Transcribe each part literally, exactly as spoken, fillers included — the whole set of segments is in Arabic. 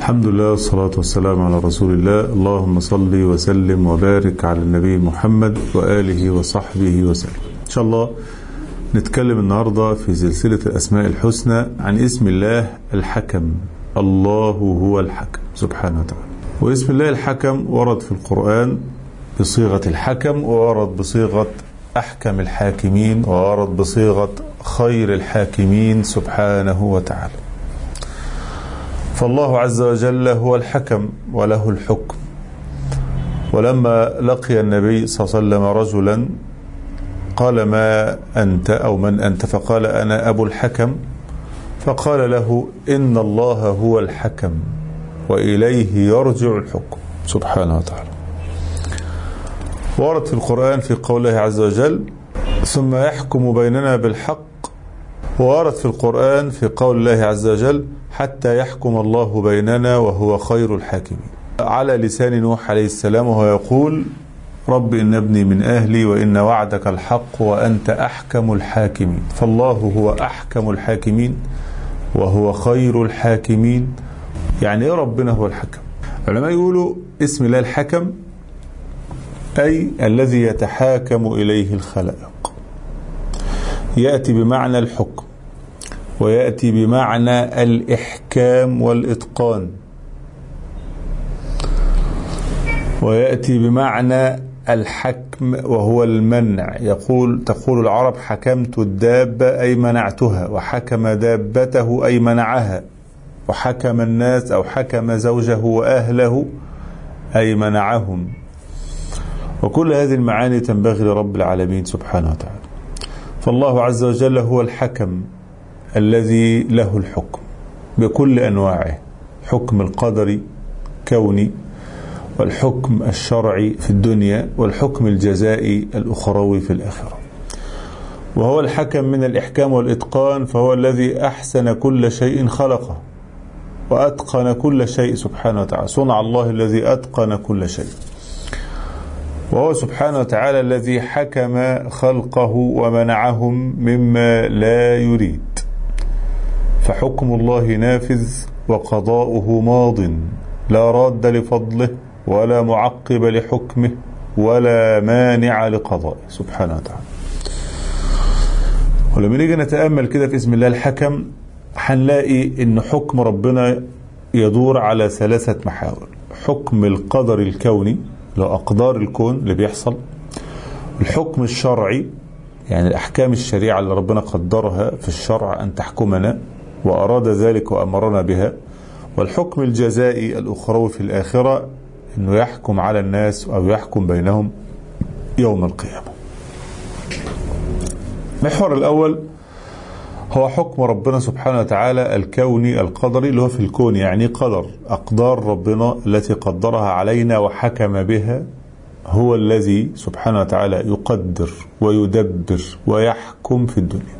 الحمد لله والصلاة والسلام على رسول الله. اللهم صل وسلم وبارك على النبي محمد وآله وصحبه وسلم. إن شاء الله نتكلم النهاردة في سلسلة الأسماء الحسنى عن اسم الله الحكم. الله هو الحكم سبحانه وتعالى. واسم الله الحكم ورد في القرآن بصيغة الحكم، وورد بصيغة أحكم الحاكمين، وورد بصيغة خير الحاكمين سبحانه وتعالى. فالله عز وجل هو الحكم وله الحكم. ولما لقي النبي صلى الله عليه وسلم رجلا قال: ما أنت أو من أنت؟ فقال: أنا أبو الحكم. فقال له: إن الله هو الحكم وإليه يرجع الحكم سبحانه وتعالى. ورد في القرآن في قوله عز وجل: ثم يحكم بيننا بالحق. وورد في القرآن في قول الله عز وجل: حتى يحكم الله بيننا وهو خير الحاكمين، على لسان نوح عليه السلام وهو يقول: رب إن ابني من أهلي وإن وعدك الحق وأنت أحكم الحاكمين. فالله هو أحكم الحاكمين وهو خير الحاكمين. يعني إيه ربنا هو الحكم؟ العلماء يقولوا اسم الله الحكم أي الذي يتحاكم إليه الخلائق، يأتي بمعنى الحكم، ويأتي بمعنى الإحكام والإتقان، ويأتي بمعنى الحكم وهو المنع. يقول تقول العرب: حكمت الدابة أي منعتها، وحكم دابته أي منعها، وحكم الناس أو حكم زوجه وأهله أي منعهم. وكل هذه المعاني تنبغي لرب العالمين سبحانه وتعالى. فالله عز وجل هو الحكم الذي له الحكم بكل أنواعه، حكم القدري كوني، والحكم الشرعي في الدنيا، والحكم الجزائي الأخروي في الآخرة. وهو الحكم من الإحكام والإتقان، فهو الذي أحسن كل شيء خلقه وأتقن كل شيء سبحانه وتعالى. صنع الله الذي أتقن كل شيء. وهو سبحانه وتعالى الذي حكم خلقه ومنعهم مما لا يريد. فحكم الله نافذ وقضاؤه ماض، لا راد لفضله ولا معقب لحكمه ولا مانع لقضائه سبحانه وتعالى. ولما نيجي نتأمل كده في اسم الله الحكم هنلاقي ان حكم ربنا يدور على ثلاثة محاور: حكم القدر الكوني لو أقدار الكون اللي بيحصل، الحكم الشرعي يعني الأحكام الشريعة اللي ربنا قدرها في الشرع أن تحكمنا وأراد ذلك وأمرنا بها، والحكم الجزائي الأخروي في الآخرة أنه يحكم على الناس أو يحكم بينهم يوم القيامة. المحور الأول هو حكم ربنا سبحانه وتعالى الكوني القدري اللي هو في الكون، يعني قدر أقدار ربنا التي قدرها علينا وحكم بها. هو الذي سبحانه وتعالى يقدر ويدبر ويحكم في الدنيا.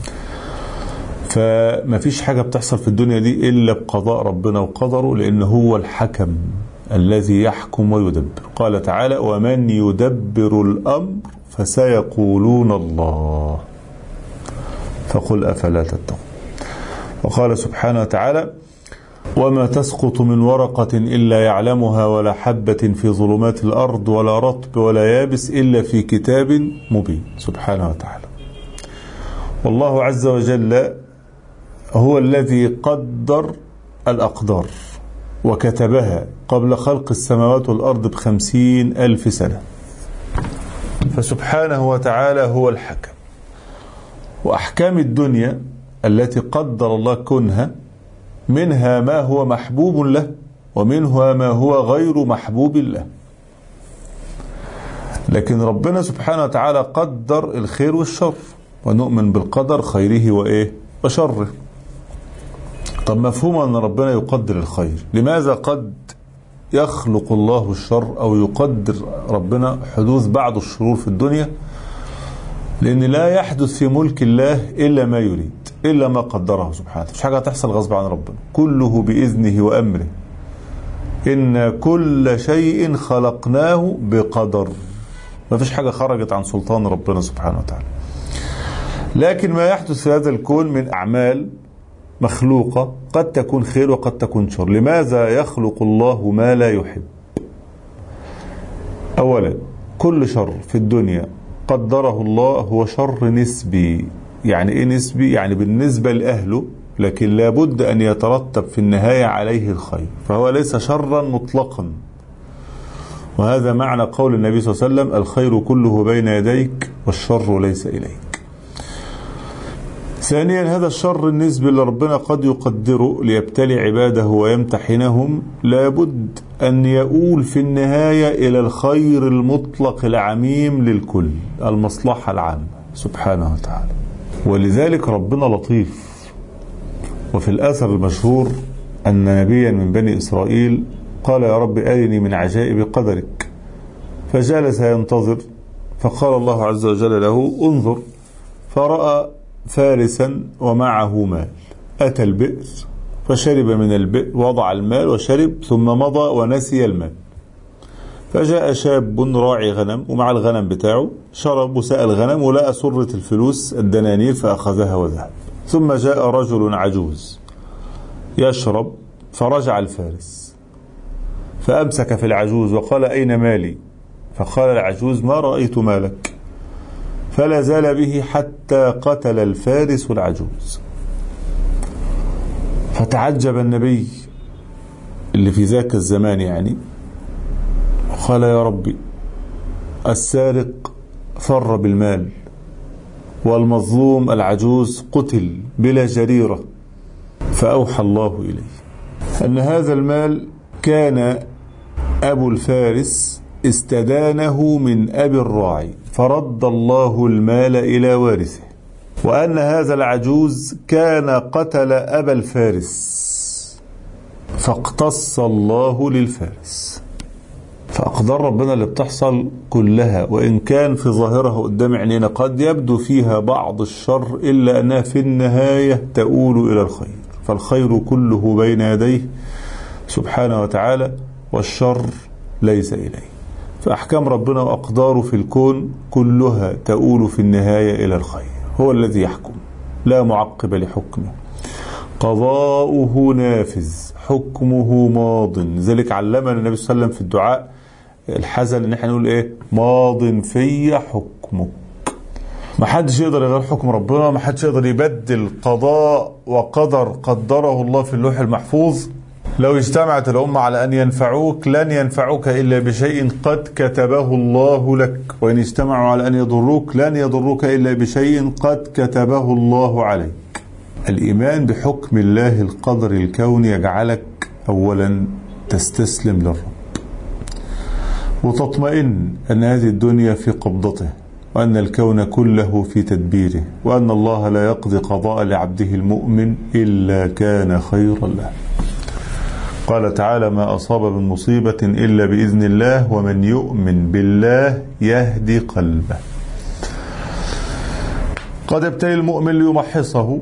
فما فيش حاجة بتحصل في الدنيا دي إلا بقضاء ربنا وقدره، لأنه هو الحكم الذي يحكم ويدبر. قال تعالى: ومن يدبر الأمر فسيقولون الله فقل أفلا تتقون. وقال سبحانه وتعالى: وما تسقط من ورقة إلا يعلمها ولا حبة في ظلمات الأرض ولا رطب ولا يابس إلا في كتاب مبين سبحانه وتعالى. والله عز وجل هو الذي قدر الأقدار وكتبها قبل خلق السماوات والأرض بخمسين ألف سنة. فسبحانه وتعالى هو الحكم. وأحكام الدنيا التي قدر الله كونها منها ما هو محبوب له ومنها ما هو غير محبوب له. لكن ربنا سبحانه وتعالى قدر الخير والشر، ونؤمن بالقدر خيره وإيه وشره. طب مفهوم أن ربنا يقدر الخير، لماذا قد يخلق الله الشر أو يقدر ربنا حدوث بعض الشرور في الدنيا؟ لأن لا يحدث في ملك الله إلا ما يريد، إلا ما قدره سبحانه. مش حاجة تحصل غصب عن ربنا، كله بإذنه وأمره. إن كل شيء خلقناه بقدر. ما فيش حاجة خرجت عن سلطان ربنا سبحانه وتعالى. لكن ما يحدث في هذا الكون من أعمال مخلوقة قد تكون خير وقد تكون شر. لماذا يخلق الله ما لا يحب؟ أولا، كل شر في الدنيا قدره الله هو شر نسبي. يعني إيه نسبي؟ يعني بالنسبة لأهله، لكن لابد أن يترتب في النهاية عليه الخير، فهو ليس شرا مطلقا. وهذا معنى قول النبي صلى الله عليه وسلم: الخير كله بين يديك والشر ليس إليك. ثانيا، هذا الشر النسبي اللي ربنا قد يقدره ليبتلي عباده ويمتحنهم لابد أن يؤول في النهاية إلى الخير المطلق العميم للكل، المصلحة العامة سبحانه وتعالى. ولذلك ربنا لطيف. وفي الأثر المشهور أن نبيا من بني إسرائيل قال: يا رب أرني من عجائب قدرك، فجلس ينتظر، فقال الله عز وجل له: انظر. فرأى فارسا ومعه مال، أتى البئر فشرب من البئر، وضع المال وشرب، ثم مضى ونسي المال. فجاء شاب راعي غنم ومع الغنم بتاعه، شرب وسأل الغنم ولقى سرة الفلوس الدنانير فأخذها وذهب. ثم جاء رجل عجوز يشرب، فرجع الفارس فأمسك في العجوز وقال: أين مالي؟ فقال العجوز: ما رأيت مالك. فلا زال به حتى قتل الفارس العجوز. فتعجب النبي اللي في ذاك الزمان يعني، قال: يا ربي، السارق فر بالمال، والمظلوم العجوز قتل بلا جريرة. فأوحى الله إليه أن هذا المال كان أبو الفارس استدانه من أبي الراعي، فرد الله المال إلى وارثه، وأن هذا العجوز كان قتل أبا الفارس فاقتص الله للفارس. فأقدار ربنا اللي بتحصل كلها، وإن كان في ظاهرها قدام عينينا قد يبدو فيها بعض الشر، إلا أنها في النهاية تؤول إلى الخير. فالخير كله بين يديه سبحانه وتعالى، والشر ليس إليه. فأحكام ربنا وأقداره في الكون كلها تؤول في النهاية إلى الخير. هو الذي يحكم، لا معقب لحكمه. قضاؤه نافذ، حكمه ماض. لذلك علمنا النبي صلى الله عليه وسلم في الدعاء الحزن ان احنا نقول ايه؟ ماض في حكمك. ما حدش يقدر يغير حكم ربنا، ما حدش يقدر يبدل قضاء وقدر قدره الله في اللوح المحفوظ. لو اجتمعت الأمة على أن ينفعوك لن ينفعوك إلا بشيء قد كتبه الله لك، وإن اجتمعوا على أن يضروك لن يضروك إلا بشيء قد كتبه الله عليك. الإيمان بحكم الله القدر الكوني يجعلك أولا تستسلم للرب، وتطمئن أن هذه الدنيا في قبضته، وأن الكون كله في تدبيره، وأن الله لا يقضي قضاء لعبده المؤمن إلا كان خيرا له. قال تعالى: ما أصاب من مصيبة إلا بإذن الله، ومن يؤمن بالله يهدي قلبه. قد يبتلي المؤمن ليمحصه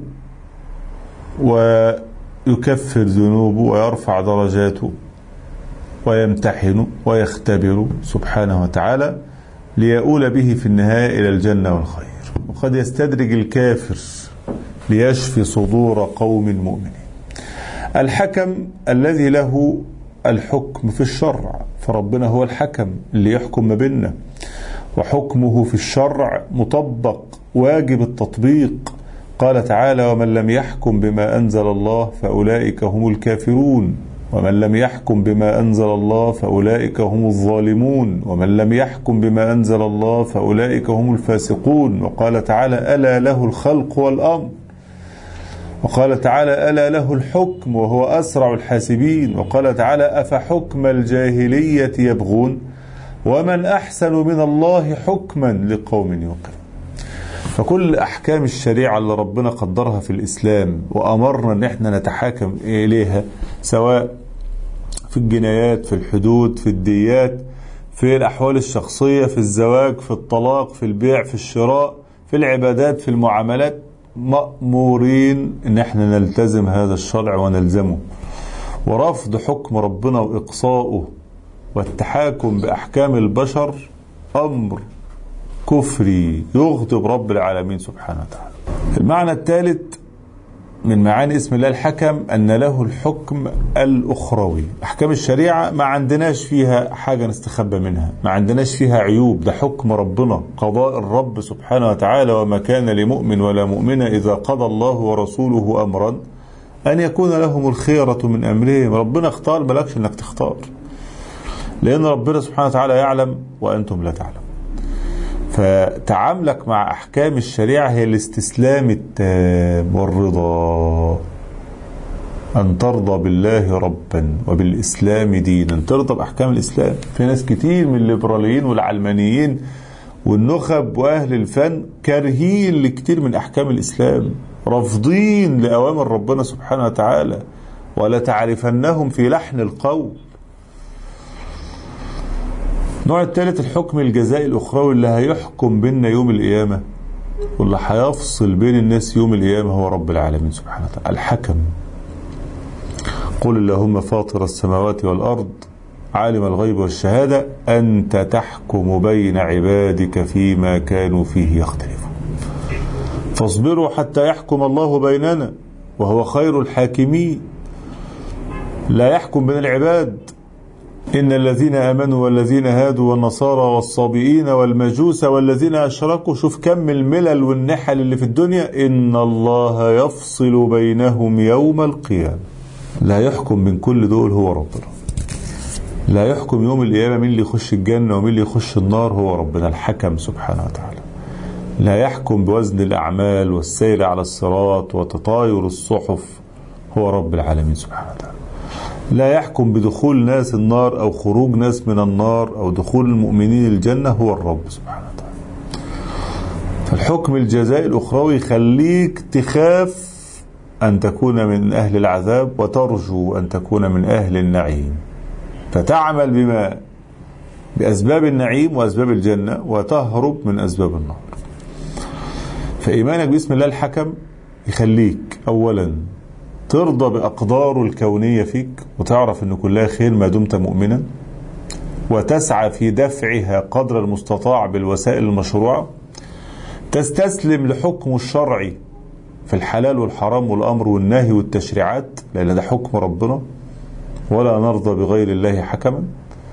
ويكفر ذنوبه ويرفع درجاته ويمتحن ويختبر سبحانه وتعالى ليؤول به في النهاية إلى الجنة والخير. وقد يستدرج الكافر ليشفي صدور قوم مؤمنين. الحكم الذي له الحكم في الشرع، فربنا هو الحكم اللي يحكم ما بيننا، وحكمه في الشرع مطبق واجب التطبيق. قال تعالى: ومن لم يحكم بما أنزل الله فأولئك هم الكافرون، ومن لم يحكم بما أنزل الله فأولئك هم الظالمون، ومن لم يحكم بما أنزل الله فأولئك هم الفاسقون. وقال تعالى: ألا له الخلق والأمر. وقال تعالى: ألا له الحكم وهو أسرع الحاسبين. وقال تعالى: أفحكم الجاهلية يبغون ومن أحسن من الله حكما لقوم يوقنون. فكل أحكام الشريعة اللي ربنا قدرها في الإسلام وأمرنا أن احنا نتحاكم إليها، سواء في الجنايات، في الحدود، في الديات، في الأحوال الشخصية، في الزواج، في الطلاق، في البيع، في الشراء، في العبادات، في المعاملات، مأمورين ان احنا نلتزم هذا الشرع ونلزمه. ورفض حكم ربنا وإقصاؤه والتحاكم بأحكام البشر أمر كفري يغضب رب العالمين سبحانه وتعالى. المعنى الثالث من معاني اسم الله الحكم أن له الحكم الأخروي. أحكام الشريعة ما عندناش فيها حاجة نستخبى منها، ما عندناش فيها عيوب، ده حكم ربنا، قضاء الرب سبحانه وتعالى. وما كان لمؤمن ولا مؤمنة إذا قضى الله ورسوله أمرا أن يكون لهم الخيرة من أمرهم. ربنا اختار، ملكش أنك تختار، لأن ربنا سبحانه وتعالى يعلم وأنتم لا تعلم. فتعاملك مع أحكام الشريعة هي الاستسلام التام والرضا، أن ترضى بالله ربا وبالإسلام دينا، ترضى بأحكام الإسلام. في ناس كتير من الليبراليين والعلمانيين والنخب وأهل الفن كارهين لكتير من أحكام الإسلام، رافضين لأوامر ربنا سبحانه وتعالى، ولا تعرفنهم في لحن القول. النوع الثالث الحكم الجزائي الأخروي اللي هيحكم بيننا يوم القيامة، واللي هيفصل بين الناس يوم القيامة هو رب العالمين سبحانه وتعالى الحكم. قل اللهم فاطر السماوات والأرض عالم الغيب والشهادة أنت تحكم بين عبادك فيما كانوا فيه يختلفون فاصبروا حتى يحكم الله بيننا وهو خير الحاكمين. لا يحكم بين العباد. إن الذين آمنوا والذين هادوا والنصارى والصابئين والمجوس والذين أشركوا، شوف كم الملل والنحل اللي في الدنيا، إن الله يفصل بينهم يوم القيامة. لا يحكم من كل دول هو ربنا. لا يحكم يوم القيامة مين اللي يخش الجنة ومين اللي يخش النار، هو ربنا الحكم سبحانه وتعالى. لا يحكم بوزن الأعمال والسير على الصراط وتطاير الصحف، هو رب العالمين سبحانه وتعالى. لا يحكم بدخول ناس النار أو خروج ناس من النار أو دخول المؤمنين الجنة، هو الرب سبحانه وتعالى. فالحكم الجزائي الأخروي يخليك تخاف أن تكون من أهل العذاب وترجو أن تكون من أهل النعيم، فتعمل بما بأسباب النعيم وأسباب الجنة وتهرب من أسباب النار. فإيمانك باسم الله الحكم يخليك أولا ترضى بأقداره الكونية فيك وتعرف أن كلها خير ما دمت مؤمنا، وتسعى في دفعها قدر المستطاع بالوسائل المشروعة، تستسلم لحكم الشرعي في الحلال والحرام والأمر والنهي والتشريعات، لأن ده حكم ربنا ولا نرضى بغير الله حكما.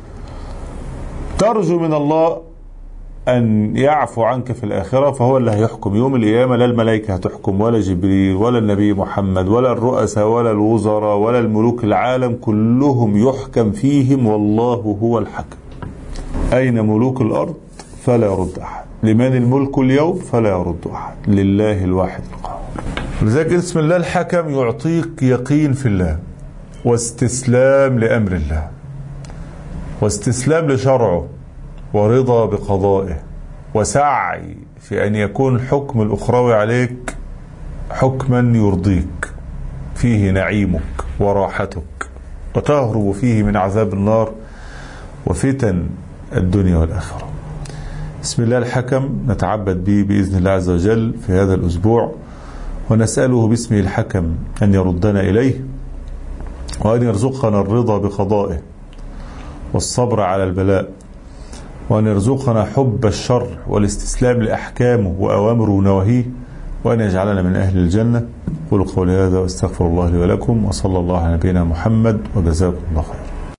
ترجو من الله أن يعفو عنك في الآخرة، فهو اللي هيحكم يوم القيامة، لا الملائكة هتحكم ولا جبريل ولا النبي محمد ولا الرؤساء ولا الوزراء ولا الملوك العالم، كلهم يحكم فيهم والله هو الحكم. أين ملوك الأرض فلا يرد أحد، لمن الملك اليوم فلا يرد أحد، لله الواحد القهار. لذلك اسم الله الحكم يعطيك يقين في الله واستسلام لأمر الله واستسلام لشرعه ورضا بقضائه وسعي في أن يكون الحكم الأخروي عليك حكما يرضيك فيه نعيمك وراحتك وتهرب فيه من عذاب النار وفتن الدنيا والآخرة. بسم الله الحكم نتعبد به بإذن الله عز وجل في هذا الأسبوع، ونسأله باسمه الحكم أن يردنا إليه وأن يرزقنا الرضا بقضائه والصبر على البلاء، وأن يرزقنا حب الشر والاستسلام لأحكامه وأوامره ونواهيه، وأن يجعلنا من أهل الجنة. قولوا قولي هذا واستغفر الله لي ولكم، وصلى الله على نبينا محمد، وجزاكم الله خير.